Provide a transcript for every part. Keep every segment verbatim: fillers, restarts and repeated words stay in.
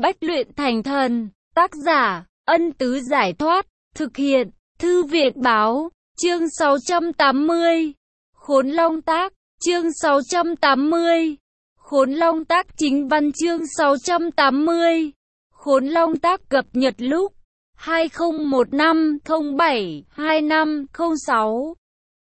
Bách luyện thành thần. Tác giả, Ân Tứ Giải Thoát. Thực hiện, Thư Viện Báo. Chương sáu trăm tám mươi. Khốn Long Tác. Chương sáu trăm tám mươi. Khốn Long Tác chính văn. Chương sáu trăm tám mươi. Khốn Long Tác cập nhật lúc hai không một năm không bảy hai năm không sáu.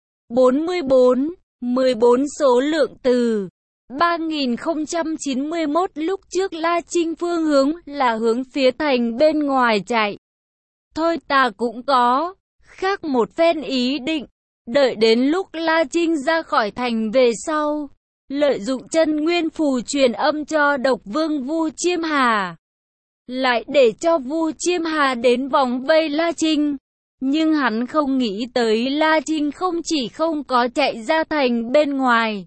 bốn mươi bốn. mười bốn số lượng từ ba nghìn không trăm chín mươi mốt. Lúc trước La Trinh phương hướng là hướng phía thành bên ngoài chạy. Thôi ta cũng có khác một phen ý định. Đợi đến lúc La Trinh ra khỏi thành về sau, lợi dụng chân nguyên phù truyền âm cho độc vương Vu Chiêm Hà, lại để cho Vu Chiêm Hà đến vòng vây La Trinh. Nhưng hắn không nghĩ tới La Trinh không chỉ không có chạy ra thành bên ngoài,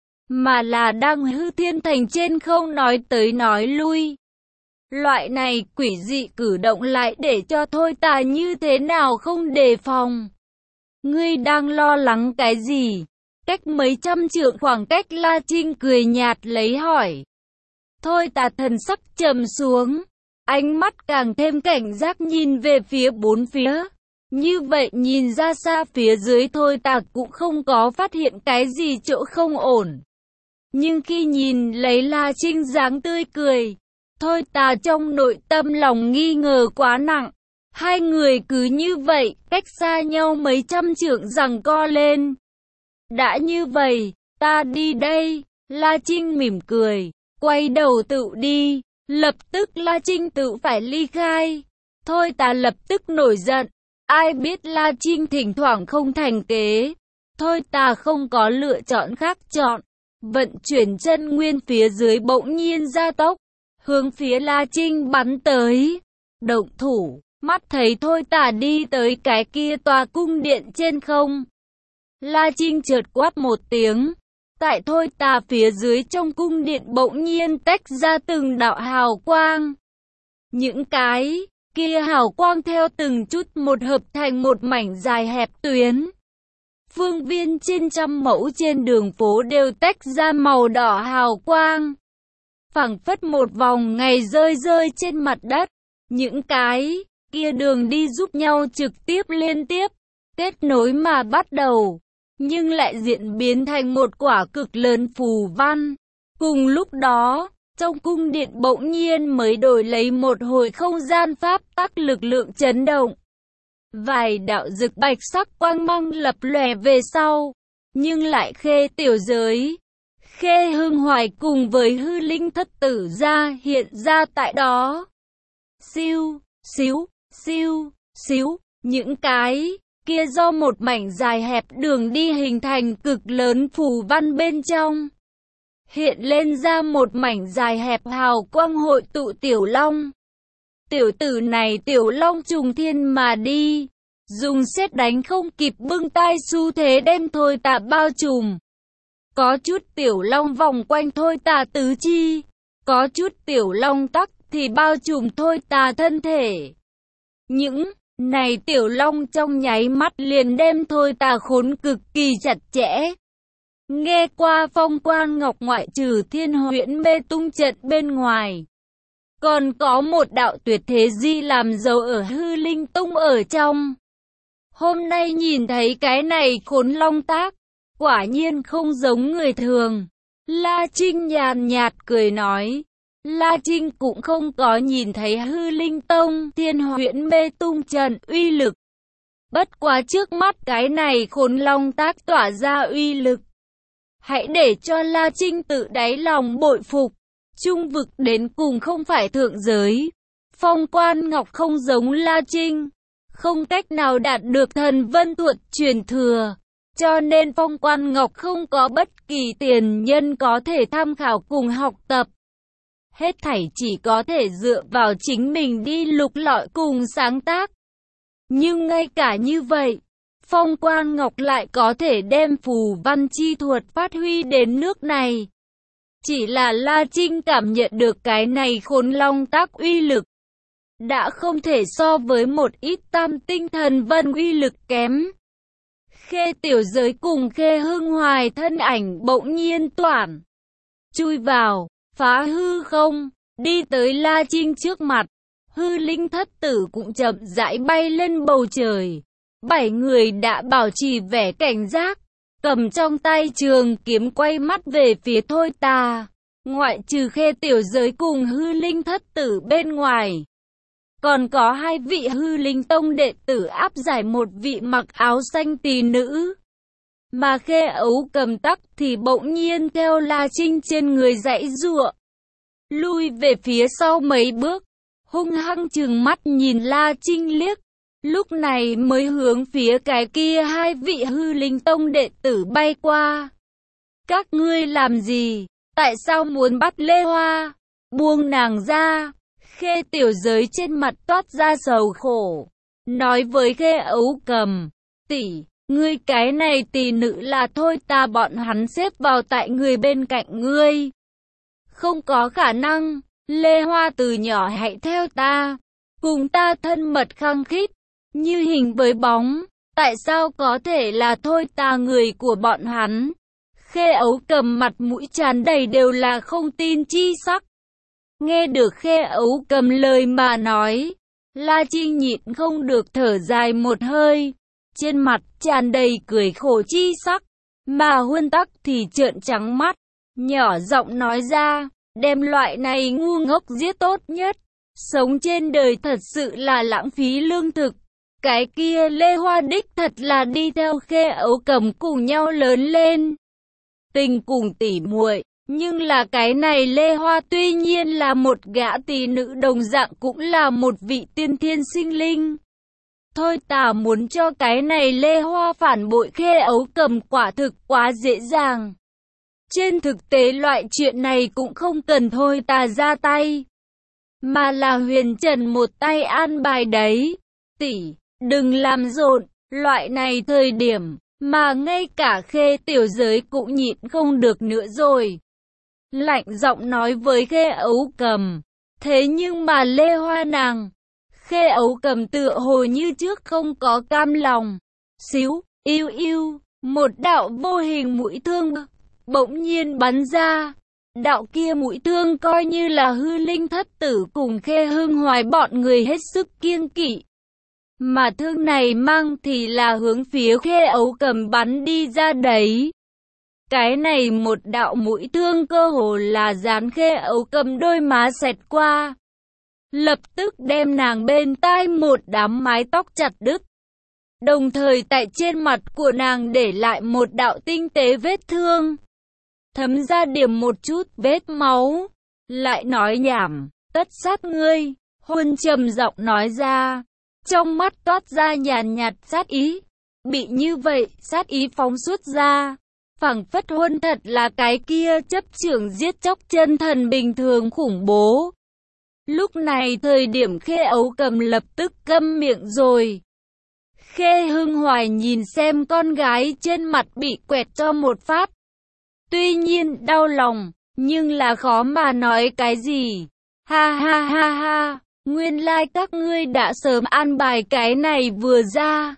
mà là đang hư thiên thành trên không nói tới nói lui. Loại này quỷ dị cử động lại để cho Thôi Tà như thế nào không đề phòng. Ngươi đang lo lắng cái gì? Cách mấy trăm trượng khoảng cách, La Trinh cười nhạt lấy hỏi. Thôi Tà thần sắc trầm xuống, ánh mắt càng thêm cảnh giác nhìn về phía bốn phía. Như vậy nhìn ra xa phía dưới, Thôi Tà cũng không có phát hiện cái gì chỗ không ổn. Nhưng khi nhìn lấy La Trinh dáng tươi cười, Thôi Tà trong nội tâm lòng nghi ngờ quá nặng. Hai người cứ như vậy, cách xa nhau mấy trăm trượng giằng co lên. Đã như vậy, ta đi đây. La Trinh mỉm cười, quay đầu tự đi. Lập tức La Trinh tự phải ly khai. Thôi Tà lập tức nổi giận. Ai biết La Trinh thỉnh thoảng không thành kế. Thôi Tà không có lựa chọn khác chọn. Vận chuyển chân nguyên phía dưới bỗng nhiên gia tốc, hướng phía La Trinh bắn tới. Động thủ. Mắt thấy Thôi Tà đi tới cái kia tòa cung điện trên không, La Trinh chợt quát một tiếng. Tại Thôi Tà phía dưới trong cung điện bỗng nhiên tách ra từng đạo hào quang. Những cái kia hào quang theo từng chút một hợp thành một mảnh dài hẹp tuyến. Phương viên trên trăm mẫu trên đường phố đều tách ra màu đỏ hào quang, phảng phất một vòng ngày rơi rơi trên mặt đất. Những cái kia đường đi giúp nhau trực tiếp liên tiếp, kết nối mà bắt đầu, nhưng lại diễn biến thành một quả cực lớn phù văn. Cùng lúc đó, trong cung điện bỗng nhiên mới đổi lấy một hồi không gian pháp tắc lực lượng chấn động. Vài đạo rực bạch sắc quang mang lập lòe về sau, nhưng lại Khê Tiểu Giới, Khê Hưng Hoài cùng với hư linh thất tử ra hiện ra tại đó. Siêu, xíu, siêu, xíu, những cái kia do một mảnh dài hẹp đường đi hình thành cực lớn phù văn bên trong, hiện lên ra một mảnh dài hẹp hào quang hội tụ Tiểu Long. Tiểu tử này Tiểu Long trùng thiên mà đi, dùng sét đánh không kịp bưng tay xu thế đem Thôi Tà bao trùm. Có chút Tiểu Long vòng quanh Thôi Tà tứ chi, có chút Tiểu Long tắc thì bao trùm Thôi Tà thân thể. Những này Tiểu Long trong nháy mắt liền đem Thôi Tà khốn cực kỳ chặt chẽ. Nghe qua Phong Quan Ngọc ngoại trừ Thiên Huyễn Mê Tung trận bên ngoài, còn có một đạo tuyệt thế di làm dấu ở Hư Linh Tung ở trong. Hôm nay nhìn thấy cái này Khốn Long Tác, quả nhiên không giống người thường. La Trinh nhàn nhạt cười nói. La Trinh cũng không có nhìn thấy Hư Linh Tông Thiên Huyễn Mê Tung trận uy lực. Bất quá trước mắt cái này Khốn Long Tác tỏa ra uy lực, hãy để cho La Trinh tự đáy lòng bội phục. Trung vực đến cùng không phải thượng giới. Phong Quan Ngọc không giống La Trinh, không cách nào đạt được thần vân thuật truyền thừa, cho nên Phong Quan Ngọc không có bất kỳ tiền nhân có thể tham khảo cùng học tập. Hết thảy chỉ có thể dựa vào chính mình đi lục lọi cùng sáng tác. Nhưng ngay cả như vậy, Phong Quan Ngọc lại có thể đem phù văn chi thuật phát huy đến nước này. Chỉ là La Trinh cảm nhận được cái này Khốn Long Tác uy lực đã không thể so với một ít tam tinh thần vân uy lực kém. Khê Tiểu Giới cùng Khê Hưng Hoài thân ảnh bỗng nhiên toản chui vào, phá hư không. đi tới La Trinh trước mặt. Hư linh thất tử cũng chậm rãi bay lên bầu trời. Bảy người đã bảo trì vẻ cảnh giác, cầm trong tay trường kiếm quay mắt về phía Thôi Tà. Ngoại trừ Khê Tiểu Giới cùng hư linh thất tử bên ngoài, còn có hai vị hư linh tông đệ tử áp giải một vị mặc áo xanh tỳ nữ. Mà Khê Ấu Cầm tắc thì bỗng nhiên theo La Trinh trên người giãy giụa, lui về phía sau mấy bước, hung hăng trừng mắt nhìn La Trinh liếc, lúc này mới hướng phía cái kia hai vị hư linh tông đệ tử bay qua. Các ngươi làm gì? Tại sao muốn bắt Lê Hoa? Buông nàng ra. Khê Tiểu Giới trên mặt toát ra sầu khổ, nói với Khê Ấu Cầm, tỷ, ngươi cái này tỷ nữ là Thôi Tà bọn hắn xếp vào tại người bên cạnh ngươi. Không có khả năng, Lê Hoa từ nhỏ hãy theo ta, cùng ta thân mật khăng khít, như hình với bóng, tại sao có thể là Thôi Tà người của bọn hắn? Khê Ấu Cầm mặt mũi tràn đầy đều là không tin chi sắc. Nghe được Khê Ấu Cầm lời mà nói, La Trinh nhịn không được thở dài một hơi, trên mặt tràn đầy cười khổ chi sắc, mà Huân Tắc thì trợn trắng mắt, nhỏ giọng nói ra, đem loại này ngu ngốc giết tốt nhất, sống trên đời thật sự là lãng phí lương thực. Cái kia Lê Hoa đích thật là đi theo Khê Ấu Cầm cùng nhau lớn lên, tình cùng tỉ muội. Nhưng là cái này Lê Hoa tuy nhiên là một gã tỷ nữ đồng dạng cũng là một vị tiên thiên sinh linh. Thôi Tà muốn cho cái này Lê Hoa phản bội Khê Ấu Cầm quả thực quá dễ dàng. Trên thực tế loại chuyện này cũng không cần Thôi Tà ra tay, mà là Huyền Trần một tay an bài đấy. Tỷ, đừng làm rộn, loại này thời điểm, mà ngay cả Khê Tiểu Giới cũng nhịn không được nữa rồi. Lạnh giọng nói với Khê Ấu Cầm. Thế nhưng mà Lê Hoa nàng, Khê Ấu Cầm tựa hồ như trước không có cam lòng. Xíu, yêu yêu, một đạo vô hình mũi thương bỗng nhiên bắn ra. Đạo kia mũi thương coi như là hư linh thất tử cùng Khê Hưng Hoài bọn người hết sức kiêng kỵ. Mà thương này mang thì là hướng phía Khê Ấu Cầm bắn đi ra đấy. Cái này một đạo mũi thương cơ hồ là dán Khê Ấu Cầm đôi má xẹt qua, lập tức đem nàng bên tai một đám mái tóc chặt đứt. Đồng thời tại trên mặt của nàng để lại một đạo tinh tế vết thương, thấm ra điểm một chút vết máu. Lại nói nhảm, tất sát ngươi, Huân trầm giọng nói ra, trong mắt toát ra nhàn nhạt sát ý. Bị như vậy, sát ý phóng xuất ra, phảng phất Huân thật là cái kia chấp trưởng giết chóc chân thần bình thường khủng bố. Lúc này thời điểm Khê Ấu Cầm lập tức câm miệng rồi. Khê Hưng Hoài nhìn xem con gái trên mặt bị quẹt cho một phát, tuy nhiên đau lòng, nhưng là khó mà nói cái gì. Ha ha ha ha, nguyên lai like các ngươi đã sớm an bài cái này vừa ra.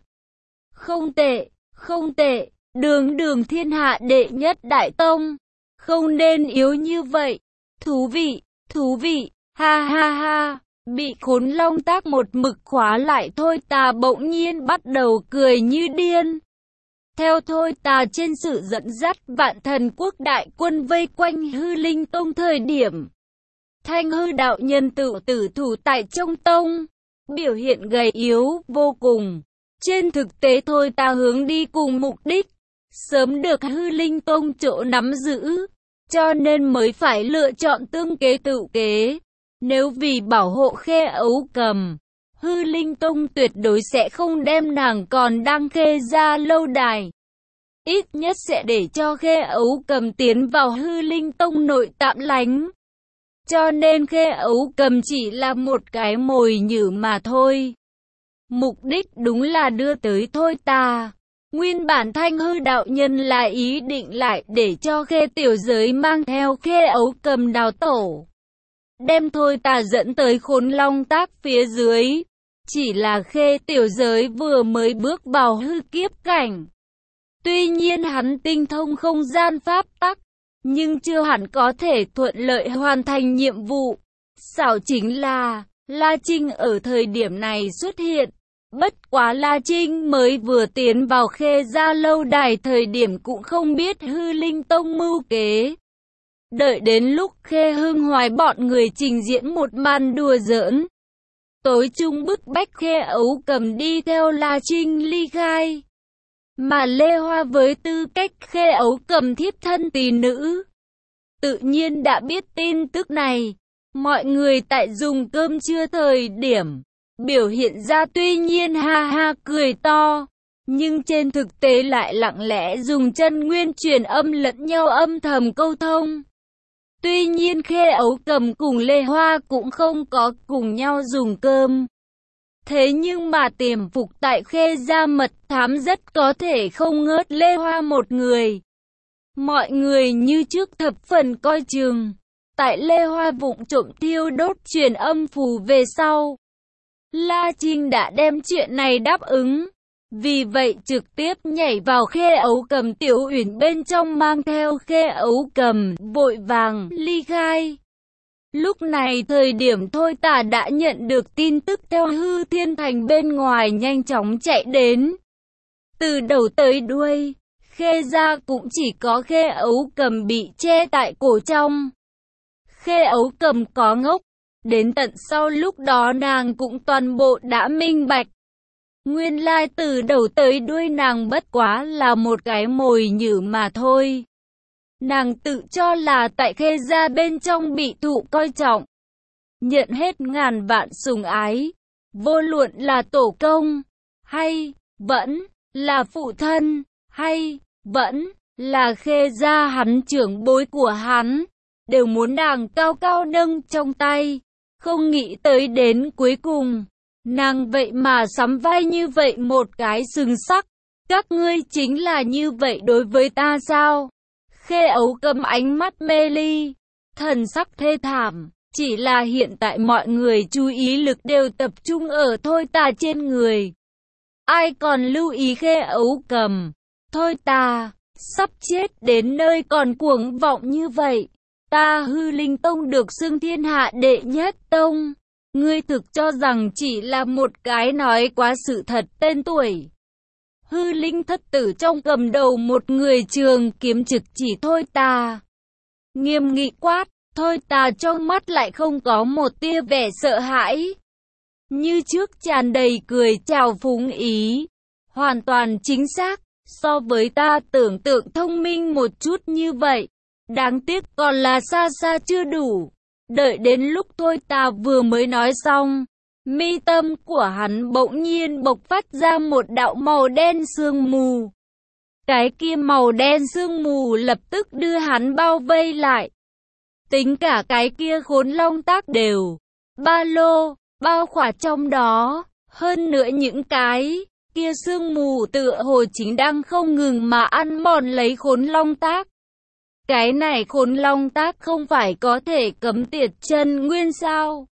Không tệ, không tệ, đường đường thiên hạ đệ nhất đại tông, không nên yếu như vậy. Thú vị, thú vị, ha ha ha. Bị Khốn Long Tác một mực khóa lại Thôi Tà bỗng nhiên bắt đầu cười như điên. Theo Thôi Tà trên sự dẫn dắt vạn thần quốc đại quân vây quanh hư linh tông thời điểm, Thanh Hư đạo nhân tự tử thủ tại trong tông, biểu hiện gầy yếu vô cùng. Trên thực tế Thôi Tà hướng đi cùng mục đích, sớm được hư linh tông chỗ nắm giữ, cho nên mới phải lựa chọn tương kế tự kế. Nếu vì bảo hộ Khê Ấu Cầm, hư linh tông tuyệt đối sẽ không đem nàng còn đang Khê ra lâu đài. Ít nhất sẽ để cho Khê Ấu Cầm tiến vào hư linh tông nội tạm lánh. Cho nên Khê Ấu Cầm chỉ là một cái mồi nhử mà thôi. Mục đích đúng là đưa tới Thôi Tà. Nguyên bản Thanh Hư đạo nhân là ý định lại để cho Khê Tiểu Giới mang theo Khê Ấu Cầm đào tổ, đem Thôi Tà dẫn tới Khốn Long Tác phía dưới. Chỉ là Khê Tiểu Giới vừa mới bước vào hư kiếp cảnh. Tuy nhiên hắn tinh thông không gian pháp tắc, nhưng chưa hẳn có thể thuận lợi hoàn thành nhiệm vụ. xảo chính là, La Trinh ở thời điểm này xuất hiện. Bất quá La Trinh mới vừa tiến vào Khê Gia lâu đài thời điểm cũng không biết Hư Linh Tông mưu kế. Đợi đến lúc Khê Hưng Hoài bọn người trình diễn một màn đùa giỡn, tối trung bức bách Khê Ấu Cầm đi theo La Trinh ly khai. Mà Lê Hoa với tư cách Khê Ấu Cầm thiếp thân tỷ nữ, tự nhiên đã biết tin tức này. Mọi người tại dùng cơm trưa thời điểm biểu hiện ra tuy nhiên ha ha cười to, nhưng trên thực tế lại lặng lẽ dùng chân nguyên truyền âm lẫn nhau âm thầm câu thông. Tuy nhiên Khê Ấu Cầm cùng Lê Hoa cũng không có cùng nhau dùng cơm. Thế nhưng mà tiềm phục tại Khê Gia mật thám rất có thể không ngớt Lê Hoa một người. Mọi người như trước thập phần coi chừng. Tại Lê Hoa vụng trộm thiêu đốt truyền âm phù về sau, La Trinh đã đem chuyện này đáp ứng. Vì vậy trực tiếp nhảy vào Khê Ấu Cầm tiểu uyển bên trong mang theo Khê Ấu Cầm vội vàng ly khai. Lúc này thời điểm Thôi Tà đã nhận được tin tức theo Hư Thiên Thành bên ngoài nhanh chóng chạy đến. Từ đầu tới đuôi, Khê Gia cũng chỉ có Khê Ấu Cầm bị che tại cổ trong. Khê Ấu Cầm có ngốc, đến tận sau lúc đó nàng cũng toàn bộ đã minh bạch. Nguyên lai từ đầu tới đuôi nàng bất quá là một cái mồi nhử mà thôi. Nàng tự cho là tại Khê Gia bên trong bị thụ coi trọng, nhận hết ngàn vạn sủng ái, vô luận là tổ công, hay vẫn là phụ thân, hay vẫn là Khê Gia hắn trưởng bối của hắn, đều muốn nàng cao cao nâng trong tay. Không nghĩ tới đến cuối cùng, nàng vậy mà sắm vai như vậy một cái sừng sắc. Các ngươi chính là như vậy đối với ta sao? Khê Ấu Cầm ánh mắt mê ly, thần sắc thê thảm. Chỉ là hiện tại mọi người chú ý lực đều tập trung ở Thôi Tà trên người. Ai còn lưu ý Khê Ấu Cầm? Thôi Tà, sắp chết đến nơi còn cuồng vọng như vậy. Ta Hư Linh Tông được xưng thiên hạ đệ nhất tông. Ngươi thực cho rằng chỉ là một cái nói quá sự thật tên tuổi. Hư Linh thất tử trong cầm đầu một người trường kiếm trực chỉ Thôi Tà. Nghiêm nghị quát, Thôi Tà trong mắt lại không có một tia vẻ sợ hãi. Như trước tràn đầy cười chào phúng ý. Hoàn toàn chính xác, so với ta tưởng tượng thông minh một chút như vậy. Đáng tiếc còn là xa xa chưa đủ. Đợi đến lúc Thôi Tà vừa mới nói xong, mi tâm của hắn bỗng nhiên bộc phát ra một đạo màu đen sương mù. Cái kia màu đen sương mù lập tức đưa hắn bao vây lại. Tính cả cái kia Khốn Long Tác đều ba lô bao khỏa trong đó. Hơn nữa những cái kia sương mù tựa hồ chính đang không ngừng mà ăn mòn lấy Khốn Long Tác. Cái này Khốn Long Tác không phải có thể cấm tiệt chân nguyên sao?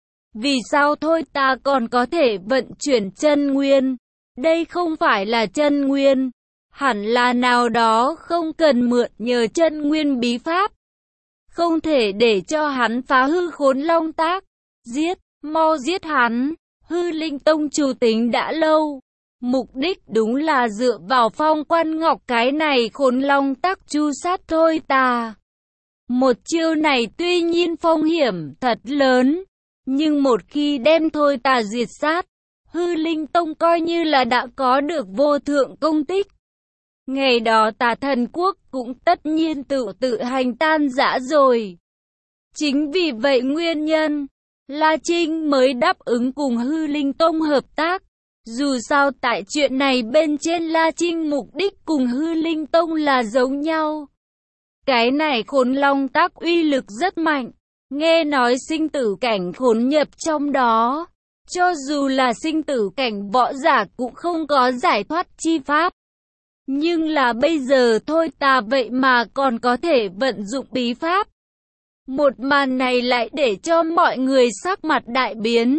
Vì sao Thôi Tà còn có thể vận chuyển chân nguyên? Đây không phải là chân nguyên, hẳn là nào đó không cần mượn nhờ chân nguyên bí pháp. Không thể để cho hắn phá hư Khốn Long Tác. Giết, mau giết hắn. Hư Linh Tông chủ tính đã lâu. Mục đích đúng là dựa vào Phong Quan Ngọc cái này Khốn Long Tác chu sát Thôi Tà. Một chiêu này tuy nhiên phong hiểm thật lớn, nhưng một khi đem Thôi Tà diệt sát, Hư Linh Tông coi như là đã có được vô thượng công tích. Ngày đó Tà Thần Quốc cũng tất nhiên tự tự hành tan rã rồi. Chính vì vậy nguyên nhân, La Trinh mới đáp ứng cùng Hư Linh Tông hợp tác. Dù sao tại chuyện này bên trên La Trinh mục đích cùng Hư Linh Tông là giống nhau. Cái này Khốn Long Tác uy lực rất mạnh. Nghe nói sinh tử cảnh khốn nhập trong đó. Cho dù là sinh tử cảnh võ giả cũng không có giải thoát chi pháp. Nhưng là bây giờ Thôi Tà vậy mà còn có thể vận dụng bí pháp. Một màn này lại để cho mọi người sắc mặt đại biến.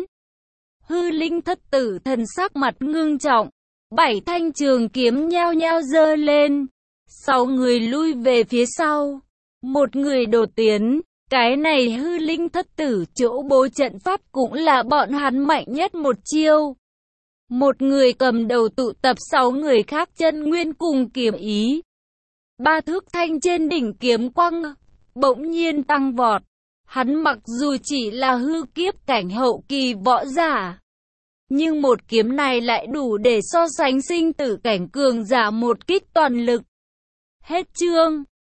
Hư Linh thất tử thần sắc mặt ngưng trọng. Bảy thanh trường kiếm nhao nhao giơ lên. Sáu người lui về phía sau. Một người đột tiến. Cái này hư linh thất tử chỗ bố trận pháp cũng là bọn hắn mạnh nhất một chiêu. Một người cầm đầu tụ tập sáu người khác chân nguyên cùng kiếm ý. Ba thước thanh trên đỉnh kiếm quang, bỗng nhiên tăng vọt. Hắn mặc dù chỉ là hư kiếp cảnh hậu kỳ võ giả, nhưng một kiếm này lại đủ để so sánh sinh tử cảnh cường giả một kích toàn lực. Hết chương.